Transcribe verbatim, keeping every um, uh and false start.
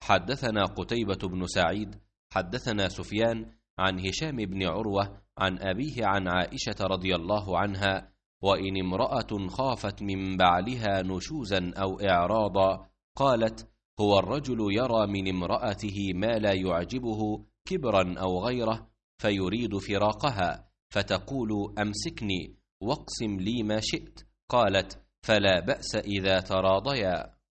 حدثنا قتيبة بن سعيد حدثنا سفيان عن هشام بن عروة عن أبيه عن عائشة رضي الله عنها: وإن امرأة خافت من بعلها نشوزا أو إعراضا قالت: هو الرجل يرى من امرأته ما لا يعجبه كبرا أو غيره فيريد فراقها، فتقول: أمسكني واقسم لي ما شئت. قالت: فلا بأس إذا تراضيا.